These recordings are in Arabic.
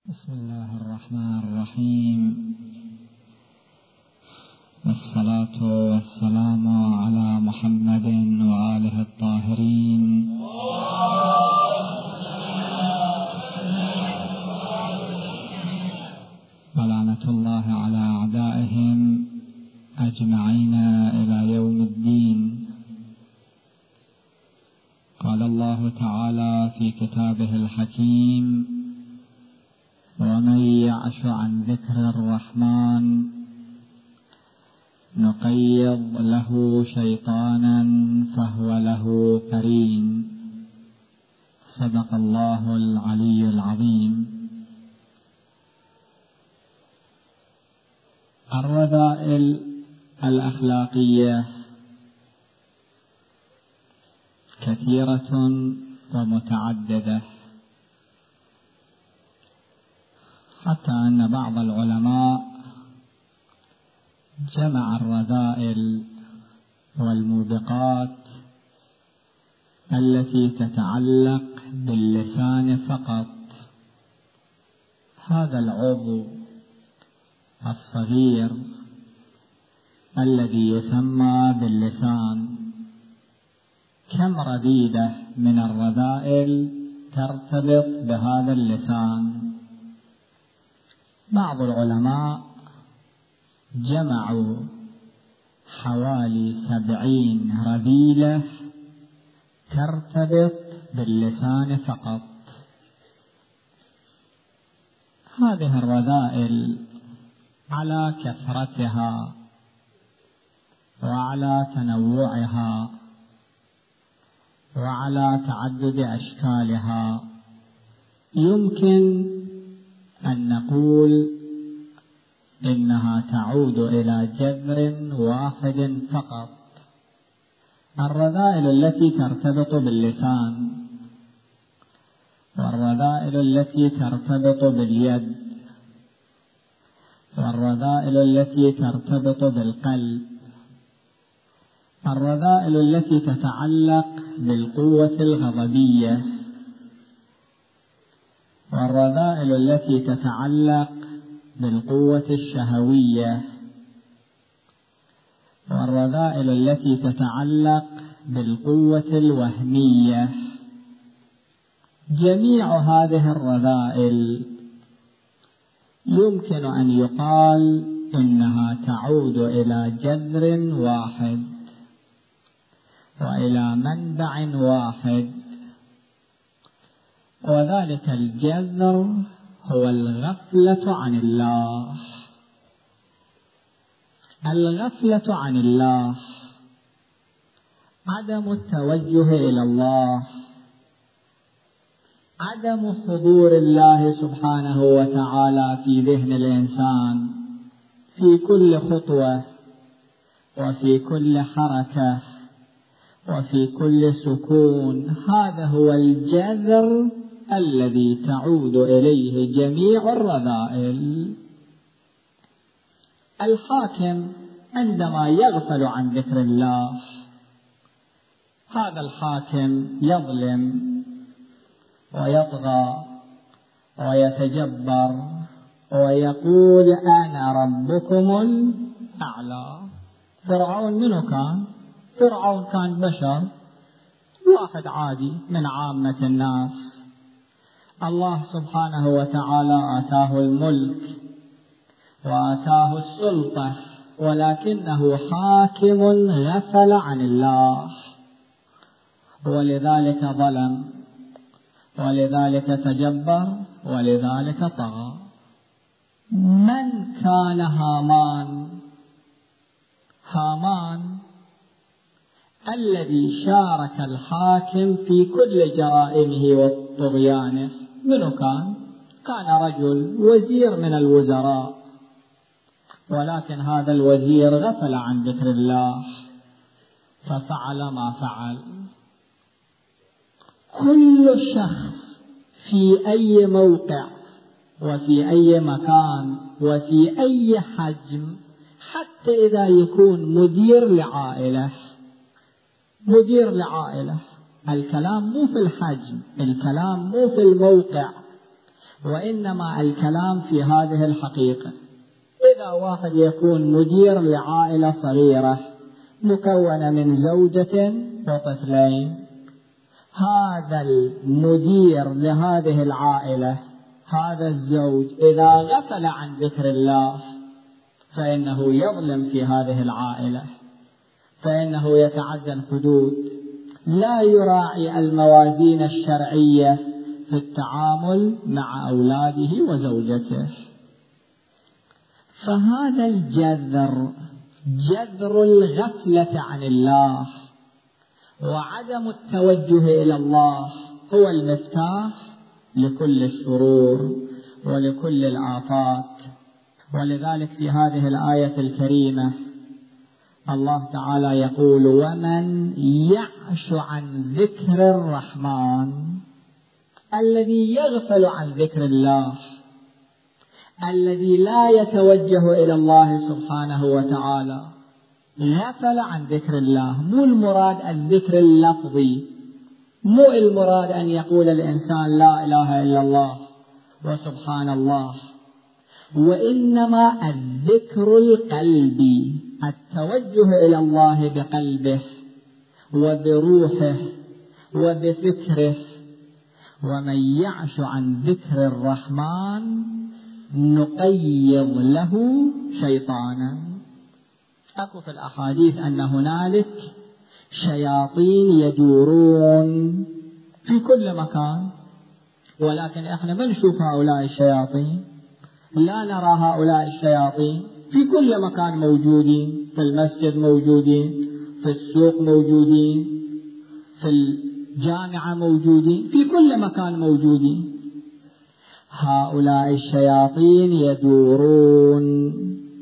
بسم الله الرحمن الرحيم، والصلاة والسلام على محمد وآله الطاهرين، ولعنة الله على أعدائهم أجمعين إلى يوم الدين. قال الله تعالى في كتابه الحكيم: ومن يعش عن ذكر الرحمن نقيض له شيطانا فهو له قرين. صدق الله العلي العظيم. الرذائل الأخلاقية كثيرة ومتعددة، حتى أن بعض العلماء جمع الرذائل والموبقات التي تتعلق باللسان فقط. هذا العضو الصغير الذي يسمى باللسان، كم رذيلة من الرذائل ترتبط بهذا اللسان. بعض العلماء جمعوا حوالي 70 رذيلة ترتبط باللسان فقط. هذه الرذائل على كثرتها وعلى تنوعها وعلى تعدد أشكالها يمكن أن نقول إنها تعود إلى جذر واحد فقط. الرذائل التي ترتبط باللسان، والرذائل التي ترتبط باليد، والرذائل التي ترتبط بالقلب، الرذائل التي تتعلق بالقوة الغضبية، والرذائل التي تتعلق بالقوة الشهوية، والرذائل التي تتعلق بالقوة الوهمية. جميع هذه الرذائل يمكن أن يقال إنها تعود إلى جذر واحد وإلى منبع واحد، وذلك الجذر هو الغفلة عن الله. الغفلة عن الله، عدم التوجه إلى الله، عدم حضور الله سبحانه وتعالى في ذهن الإنسان في كل خطوة وفي كل حركة وفي كل سكون. هذا هو الجذر الذي تعود إليه جميع الرذائل. الحاكم عندما يغفل عن ذكر الله، هذا الحاكم يظلم ويطغى ويتجبر ويقول أنا ربكم الأعلى. فرعون منه كان؟ فرعون كان بشر، واحد عادي من عامة الناس. الله سبحانه وتعالى آتاه الملك وآتاه السلطة، ولكنه حاكم غفل عن الله، ولذلك ظلم، ولذلك تجبر، ولذلك طغى. من كان هامان؟ هامان الذي شارك الحاكم في كل جرائمه وطغيانه. منو كان؟ كان رجل وزير من الوزراء، ولكن هذا الوزير غفل عن ذكر الله ففعل ما فعل. كل شخص في أي موقع وفي أي مكان وفي أي حجم، حتى إذا يكون مدير لعائلة، الكلام مو في الحجم، الكلام مو في الموقع، وإنما الكلام في هذه الحقيقة. إذا واحد يكون مدير لعائلة صغيرة مكونة من زوجة وطفلين، هذا المدير لهذه العائلة، هذا الزوج، إذا غفل عن ذكر الله فإنه يظلم في هذه العائلة، فإنه يتعدى الحدود، لا يراعي الموازين الشرعية في التعامل مع أولاده وزوجته. فهذا الجذر، جذر الغفلة عن الله وعدم التوجه إلى الله، هو المفتاح لكل الشرور ولكل الآفات. ولذلك في هذه الآية الكريمة الله تعالى يقول: ومن يعش عن ذكر الرحمن، الذي يغفل عن ذكر الله، الذي لا يتوجه إلى الله سبحانه وتعالى، غفل عن ذكر الله. مو المراد الذكر اللفظي، مو المراد أن يقول الإنسان لا إله إلا الله وسبحان الله، وإنما الذكر القلبي، التوجه إلى الله بقلبه وبروحه وبفكره. ومن يعش عن ذكر الرحمن نقيض له شيطانا. أكو في الأحاديث أن هنالك شياطين يدورون في كل مكان، ولكن احنا ما نشوف هؤلاء الشياطين، لا نرى هؤلاء الشياطين، في كل مكان موجودين، في المسجد موجودين، في السوق موجودين، في الجامعة موجودين، في كل مكان موجودين. هؤلاء الشياطين يدورون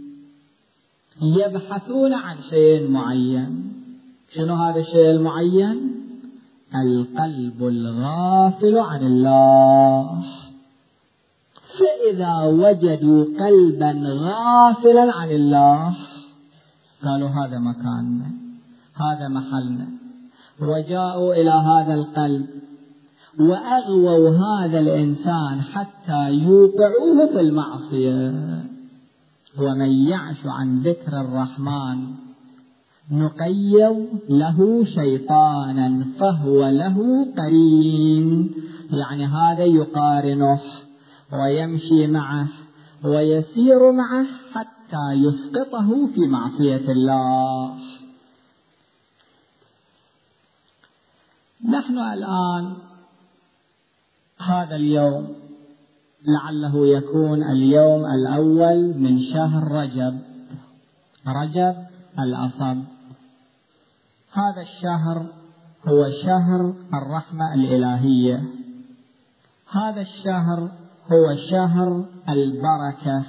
يبحثون عن شيء معين. شنو هذا الشيء المعين؟ القلب الغافل عن الله. فإذا وجدوا قلبا غافلا عن الله قالوا هذا مكاننا، هذا محلنا، وجاءوا إلى هذا القلب وأغووا هذا الإنسان حتى يوقعوه في المعصية. ومن يعش عن ذكر الرحمن نقيض له شيطانا فهو له قرين، يعني هذا يقارنه ويمشي معه ويسير معه حتى يسقطه في معصية الله. نحن الآن هذا اليوم لعله يكون اليوم الأول من شهر رجب الأصب. هذا الشهر هو شهر الرحمة الإلهية، هذا الشهر هو شهر البركة،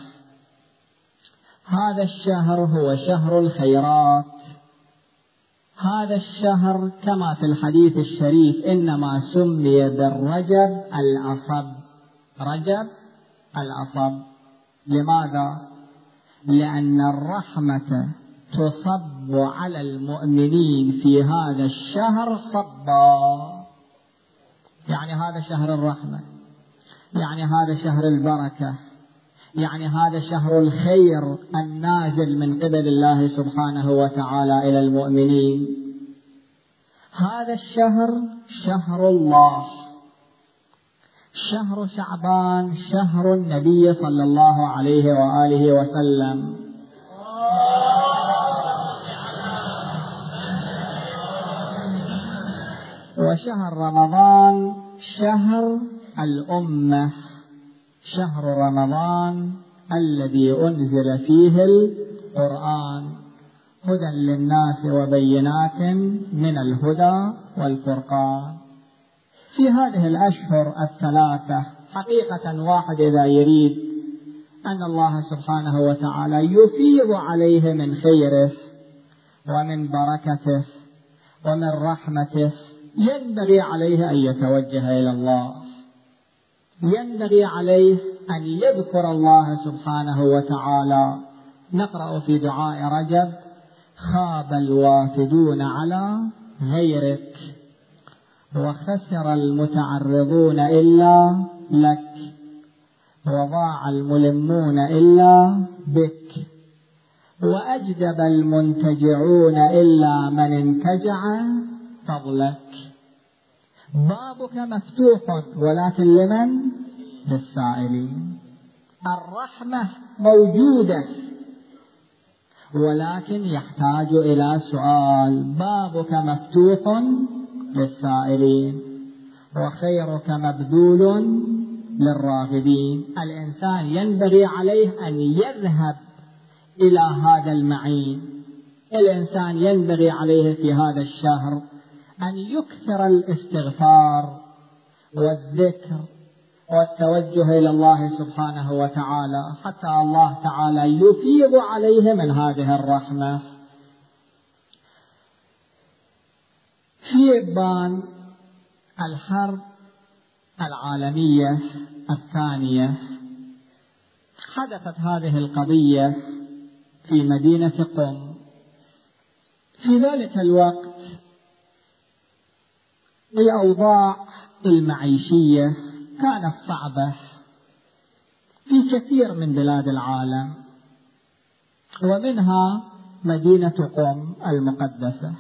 هذا الشهر هو شهر الخيرات. هذا الشهر كما في الحديث الشريف إنما سمي بالرجب الأصب، رجب الأصب. لماذا؟ لأن الرحمة تصب على المؤمنين في هذا الشهر صبا، يعني هذا شهر الرحمة، يعني هذا شهر البركة، يعني هذا شهر الخير النازل من قبل الله سبحانه وتعالى إلى المؤمنين. هذا الشهر شهر الله، شهر شعبان، شهر النبي صلى الله عليه وآله وسلم. وشهر رمضان شهر الأمة، شهر رمضان الذي أنزل فيه القرآن هدى للناس وبينات من الهدى والفرقان. في هذه الأشهر الثلاثة حقيقة واحد إذا يريد أن الله سبحانه وتعالى يفيض عليه من خيره ومن بركته ومن رحمته ينبغي عليه أن يتوجه إلى الله، ينبغي عليه أن يذكر الله سبحانه وتعالى. نقرأ في دعاء رجب: خاب الوافدون على غيرك وخسر المتعرضون إلا لك وضاع الملمون إلا بك، وأجدب المنتجعون إلا من انتجع فضلك. بابك مفتوح ولكن لمن؟ للسائلين. الرحمة موجودة ولكن يحتاج إلى سؤال. بابك مفتوح للسائلين وخيرك مبذول للراغبين. الإنسان ينبغي عليه أن يذهب إلى هذا المعين. الإنسان ينبغي عليه في هذا الشهر أن يكثر الاستغفار والذكر والتوجه إلى الله سبحانه وتعالى، حتى الله تعالى يفيض عليه من هذه الرحمة. في إبان الحرب العالمية الثانية حدثت هذه القضية في مدينة قم. في ذلك الوقت الأوضاع المعيشية كانت صعبة في كثير من بلاد العالم، ومنها مدينة قم المقدسة،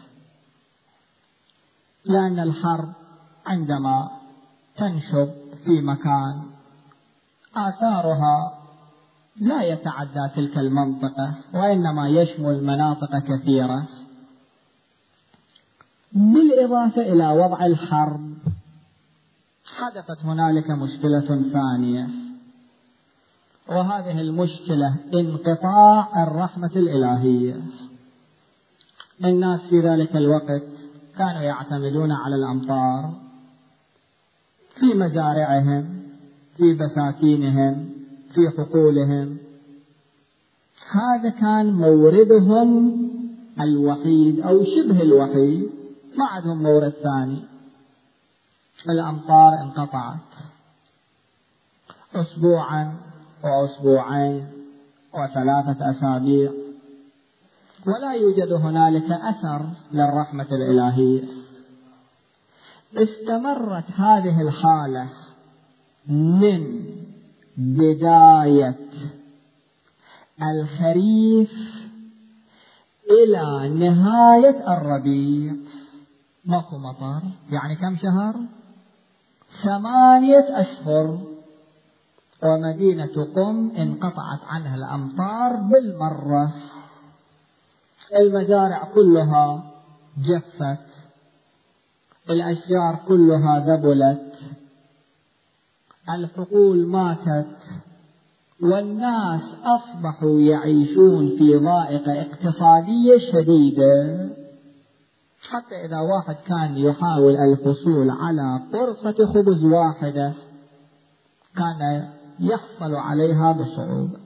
لأن الحرب عندما تنشب في مكان آثارها لا يتعدى تلك المنطقة، وإنما يشمل مناطق كثيرة. بالإضافة إلى وضع الحرب حدثت هنالك مشكلة ثانية، وهذه المشكلة انقطاع الرحمة الإلهية. الناس في ذلك الوقت كانوا يعتمدون على الأمطار في مزارعهم، في بساتينهم، في حقولهم. هذا كان موردهم الوحيد أو شبه الوحيد، ما عندهم مورد ثاني. الأمطار انقطعت أسبوعا وأسبوعين وثلاثة أسابيع، ولا يوجد هنالك أثر للرحمة الإلهية. استمرت هذه الحالة من بداية الخريف إلى نهاية الربيع. ماكو مطر، يعني كم شهر؟ 8 أشهر. ومدينة قم انقطعت عنها الأمطار بالمرة. المزارع كلها جفت، الأشجار كلها ذبلت، الحقول ماتت، والناس أصبحوا يعيشون في ضائقة اقتصادية شديدة. حتى إذا واحد كان يحاول الحصول على قرصة خبز واحدة كان يحصل عليها بصعوبة.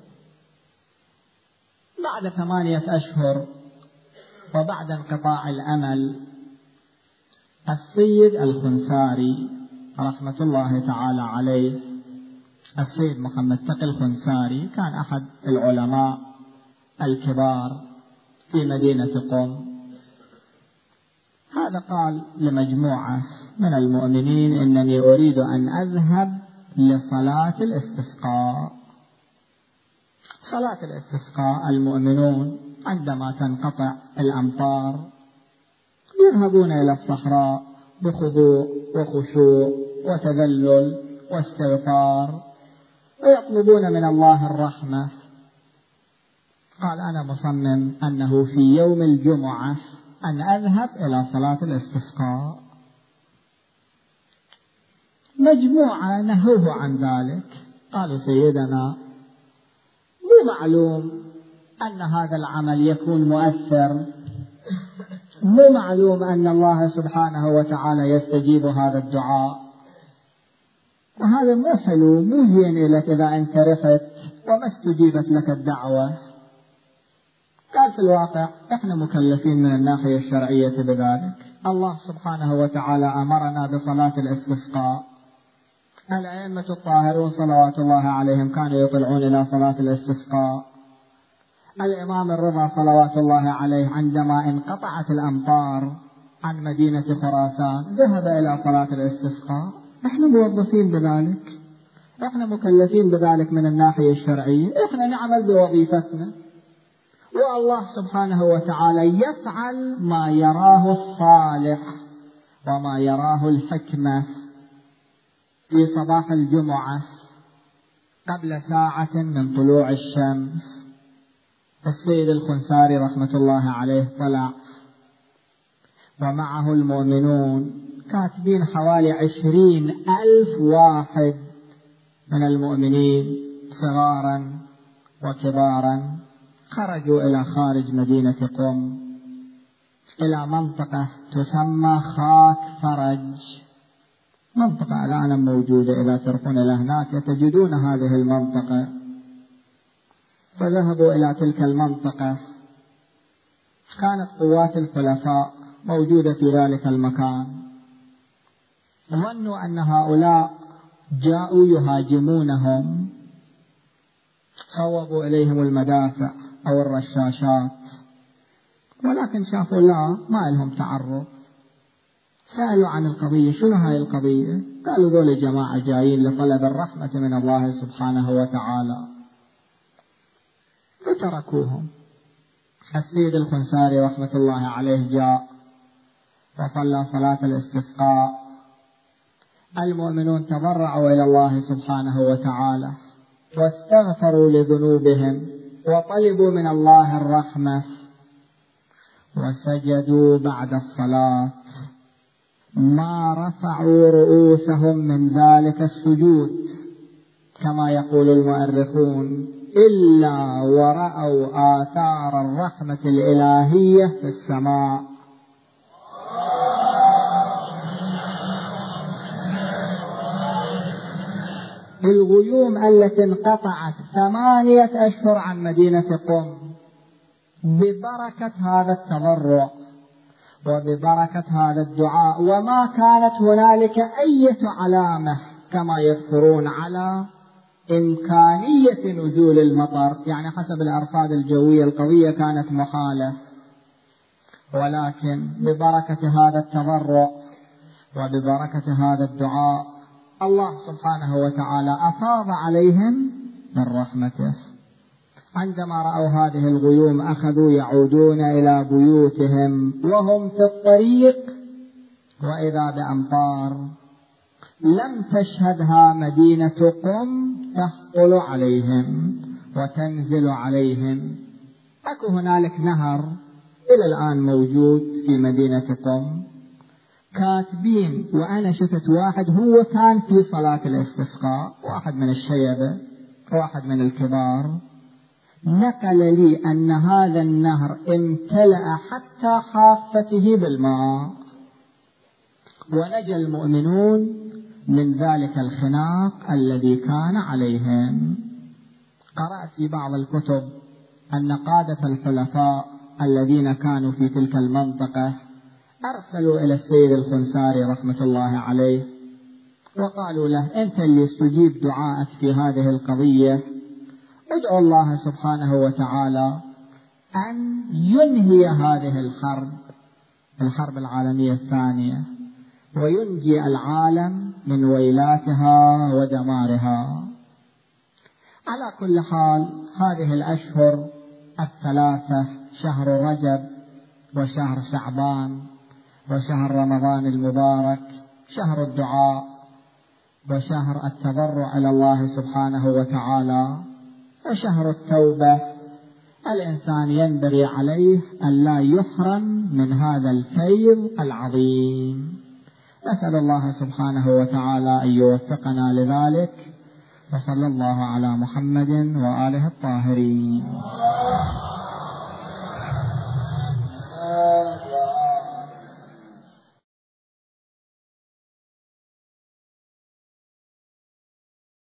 بعد 8 أشهر وبعد انقطاع الأمل، السيد الخنساري رحمة الله تعالى عليه، السيد محمد تقي الخنساري، كان أحد العلماء الكبار في مدينة قم. هذا قال لمجموعة من المؤمنين: إنني أريد أن أذهب لصلاة الاستسقاء. صلاة الاستسقاء المؤمنون عندما تنقطع الأمطار يذهبون إلى الصحراء بخضوع وخشوع وتذلل واستغفار ويطلبون من الله الرحمة. قال: أنا مصمم أنه في يوم الجمعة أن أذهب إلى صلاة الاستسقاء. مجموعة نهوه عن ذلك، قالوا: سيدنا، مو معلوم أن هذا العمل يكون مؤثر، مو معلوم أن الله سبحانه وتعالى يستجيب هذا الدعاء، وهذا مو حلو، مو زين لك إذا أنت رحت وما استجيبت لك الدعوة. قال: في الواقع إحنا مكلفين من الناحية الشرعية بذلك. الله سبحانه وتعالى أمرنا بصلاة الاستسقاء. الأئمة الطاهرون صلوات الله عليهم كانوا يطلعون إلى صلاة الاستسقاء. الإمام الرضا صلوات الله عليه عندما انقطعت الأمطار عن مدينة خراسان ذهب إلى صلاة الاستسقاء. نحن موظفين بذلك، إحنا مكلفين بذلك من الناحية الشرعية، إحنا نعمل بوظيفتنا، والله سبحانه وتعالى يفعل ما يراه الصالح وما يراه الحكمة. في صباح الجمعة قبل ساعة من طلوع الشمس السيد الخنساري رحمة الله عليه طلع ومعه المؤمنون كاتبين حوالي 20,000 واحد من المؤمنين صغارا وكبارا، خرجوا إلى خارج مدينة قم إلى منطقة تسمى خاك فرج، منطقة الآن موجودة، إذا تروحون إلى هناك تجدون هذه المنطقة. فذهبوا إلى تلك المنطقة، كانت قوات الخلفاء موجودة في ذلك المكان، ظنوا أن هؤلاء جاءوا يهاجمونهم، صوبوا إليهم المدافع أو الرشاشات، ولكن شافوا لا، ما لهم تعرض. سألوا عن القضية، شنو هاي القضية؟ قالوا ذول جماعة جايين لطلب الرحمة من الله سبحانه وتعالى، فتركوهم. السيد الخنساري رحمة الله عليه جاء وصلى صلاة الاستسقاء، المؤمنون تضرعوا إلى الله سبحانه وتعالى واستغفروا لذنوبهم وطلبوا من الله الرحمة، وسجدوا بعد الصلاة، ما رفعوا رؤوسهم من ذلك السجود كما يقول المؤرخون إلا ورأوا آثار الرحمة الإلهية في السماء. الغيوم التي انقطعت 8 أشهر عن مدينة قم ببركة هذا التضرع وببركة هذا الدعاء، وما كانت هنالك أي علامة كما يذكرون على إمكانية نزول المطر، يعني حسب الأرصاد الجوية القوية كانت محالة، ولكن ببركة هذا التضرع وببركة هذا الدعاء الله سبحانه وتعالى أفاض عليهم من رحمته. عندما رأوا هذه الغيوم أخذوا يعودون إلى بيوتهم وهم في الطريق، وإذا بأمطار لم تشهدها مدينة قم تهطل عليهم وتنزل عليهم. أكو هنالك نهر إلى الآن موجود في مدينة قم، كاتبين، وأنا شفت واحد هو كان في صلاة الاستسقاء، واحد من الشيبة، واحد من الكبار، نقل لي أن هذا النهر امتلأ حتى حافته بالماء، ونجا المؤمنون من ذلك الخناق الذي كان عليهم. قرأت في بعض الكتب أن قادة الخلفاء الذين كانوا في تلك المنطقة أرسلوا إلى السيد الخنساري رحمة الله عليه وقالوا له: أنت اللي استجيب دعائك في هذه القضية، ادعو الله سبحانه وتعالى أن ينهي هذه الحرب العالمية الثانية، وينجي العالم من ويلاتها ودمارها. على كل حال، هذه الأشهر 3، شهر رجب وشهر شعبان وشهر رمضان المبارك، شهر الدعاء وشهر التضرع إلى الله سبحانه وتعالى وشهر التوبة، الإنسان ينبغي عليه أن لا يحرم من هذا الفيض العظيم. نسأل الله سبحانه وتعالى أن يوفقنا لذلك، وصلى الله على محمد وآله الطاهرين.